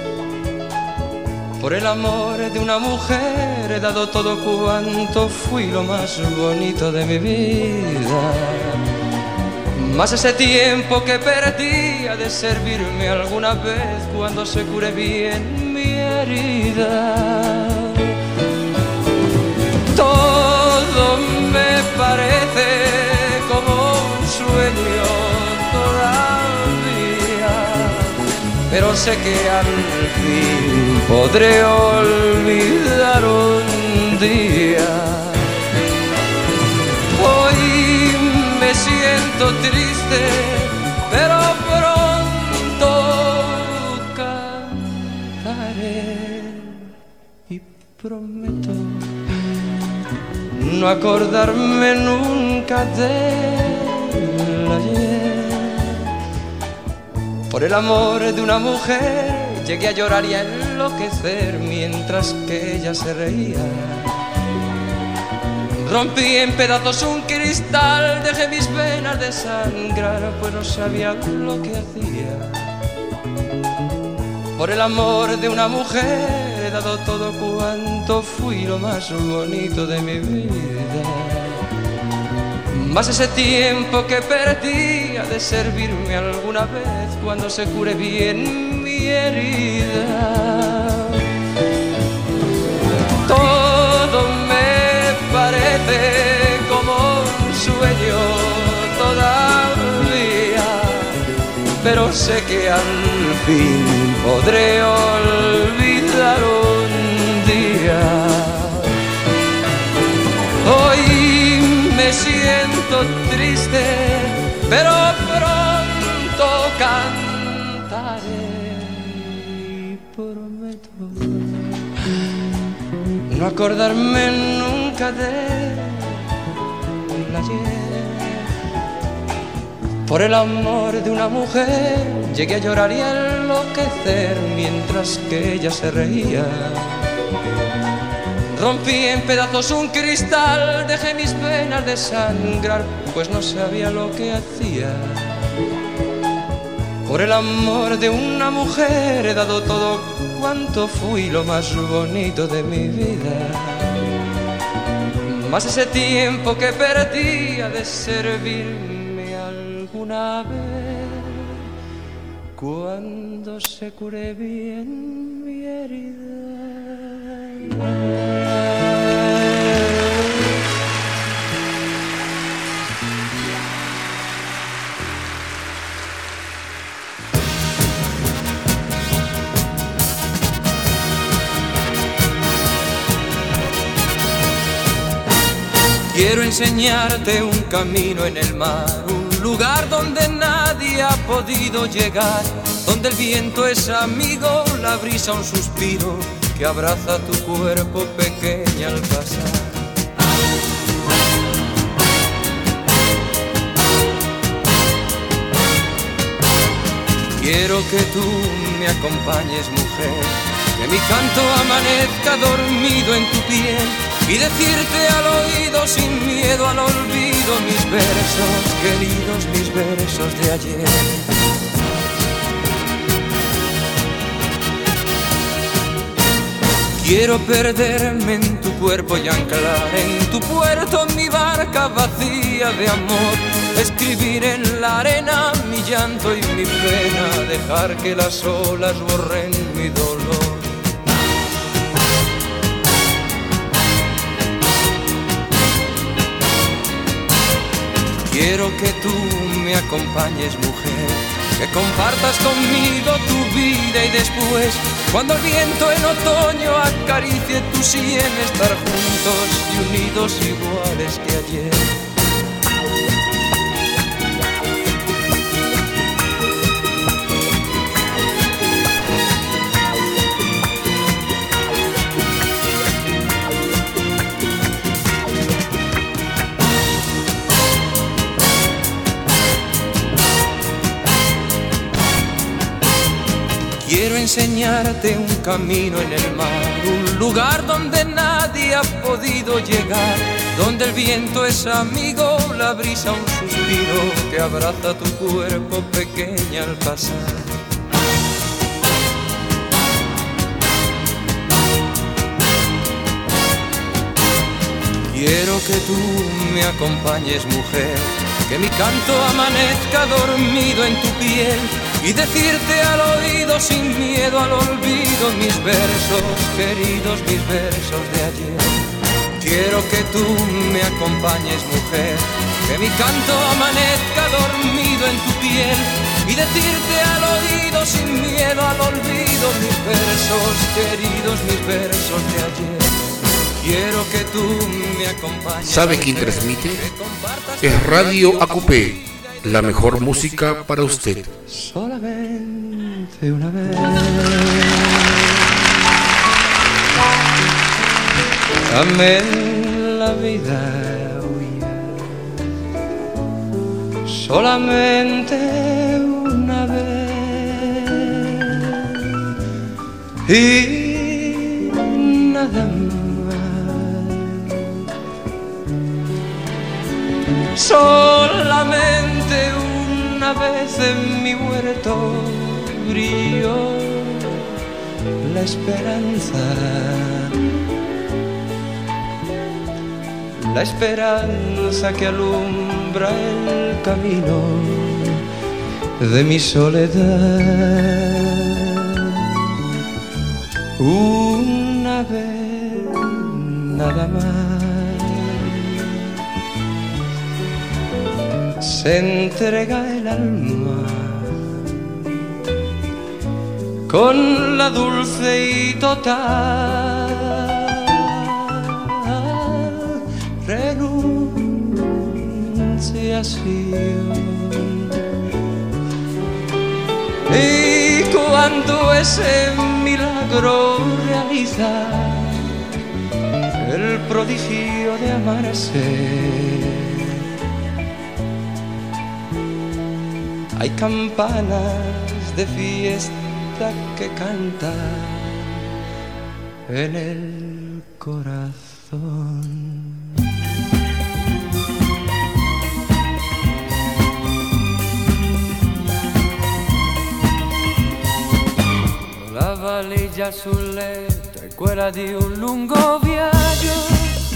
Por el amor de una mujer he dado todo cuanto fui, lo más bonito de mi vida. Más ese tiempo que perdí ha de servirme alguna vez cuando se cure bien mi herida. Todo me parece como un sueño todavía, pero sé que al fin podré olvidar un día. Hoy me siento triste, pero pronto cantaré y prometo no acordarme nunca del ayer. Por el amor de una mujer llegué a llorar y a enloquecer mientras que ella se reía. Rompí en pedazos un cristal, dejé mis venas desangrar, pues no sabía lo que hacía. Por el amor de una mujer he dado todo cuanto fui, lo más bonito de mi vida. Más ese tiempo que perdí ha de servirme alguna vez cuando se cure bien mi herida. Todo me parece como un sueño todavía, pero sé que al fin podré olvidar un día. Hoy me siento triste, pero pronto cantaré y prometo no acordarme nunca del ayer. Por el amor de una mujer llegué a llorar y a enloquecer mientras que ella se reía. Rompí en pedazos un cristal, dejé mis venas desangrar, pues no sabía lo que hacía. Por el amor de una mujer he dado todo cuanto fui, lo más bonito de mi vida. Mas ese tiempo que perdí ha de servirme alguna vez, cuando se cure bien mi herida. Quiero enseñarte un camino en el mar, un lugar donde nadie ha podido llegar, donde el viento es amigo, la brisa un suspiro que abraza tu cuerpo pequeña al pasar. Quiero que tú me acompañes, mujer, que mi canto amanezca dormido en tu piel y decirte al oído sin miedo al olvido mis versos queridos, mis versos de ayer. Quiero perderme en tu cuerpo y anclar en tu puerto mi barca vacía de amor, escribir en la arena mi llanto y mi pena, dejar que las olas borren mi dolor. Quiero que tú me acompañes, mujer, que compartas conmigo tu vida y después, cuando el viento en otoño acaricie tu sien, estar juntos y unidos iguales que ayer. Quiero enseñarte un camino en el mar, un lugar donde nadie ha podido llegar, donde el viento es amigo, la brisa un suspiro que abraza tu cuerpo pequeña al pasar. Quiero que tú me acompañes, mujer, que mi canto amanezca dormido en tu piel y decirte al oído sin miedo al olvido mis versos queridos, mis versos de ayer. Quiero que tú me acompañes, mujer, que mi canto amanezca dormido en tu piel y decirte al oído sin miedo al olvido mis versos queridos, mis versos de ayer. Quiero que tú me acompañes. ¿Sabe quién transmite? Es Radio A Q P, la mejor música para usted. Solamente una vez. Amé la vida huya. Solamente una vez. Y nada más. Solamente una vez en mi huerto brilló la esperanza, la esperanza que alumbra el camino de mi soledad. Una vez nada más se entrega el alma con la dulce y total renunciación. Y cuando ese milagro realiza el prodigio de amarse, hay campanas de fiesta que cantan en el corazón. valigia sul letto è quella di un lungo viaggio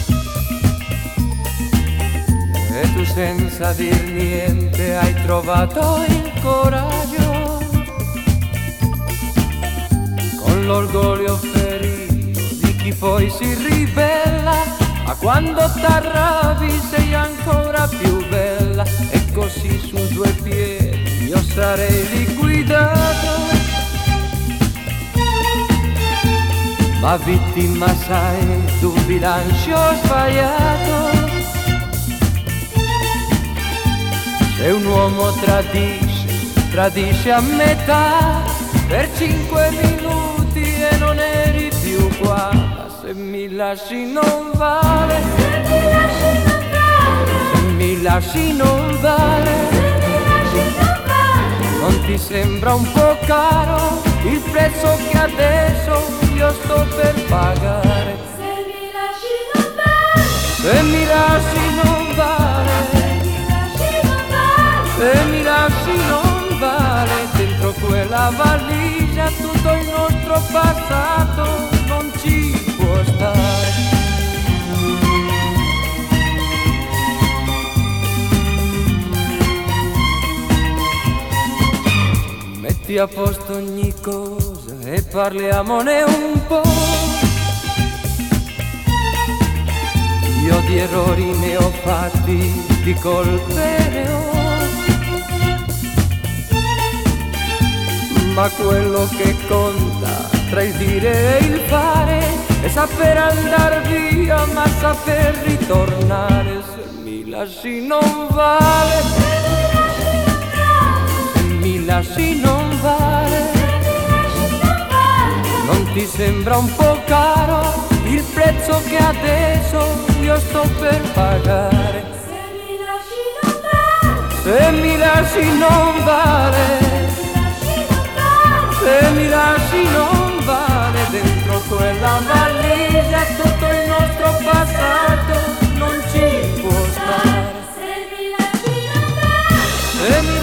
e tu senza dir niente hai trovato il coraggio, con l'orgoglio ferito di chi poi si ribella, ma quando t'arrabbi sei ancora più bella, e così su due piedi io sarei liquidato, ma vittima sai d'un bilancio sbagliato. Se un uomo tradisce, tradisce a metà, per cinque minuti e non eri più qua, ma se mi lasci non vale, se mi lasci non vale, non ti sembra un po' caro il prezzo che adesso io sto per pagare? Se mi lasci non vale, se mi lasci non vale, se mi lasci non vale, dentro quella valigia tutto il nostro passato non ci può stare. Metti a posto ogni cosa e parliamone un po'. Io di errori ne ho fatti, di colpe ne ho, ma quello che conta tra il dire e il fare è saper andar via ma saper ritornare. Se mi lasci non vale, se mi lasci non vale, non ti sembra un po' caro il prezzo che adesso io sto per pagare? Se mi lasci non vale, se mi lasci non vale, se mi lasci non vale, dentro quella valigia tutto il nostro passato non ci può stare. Se mi lasci non vale, se mi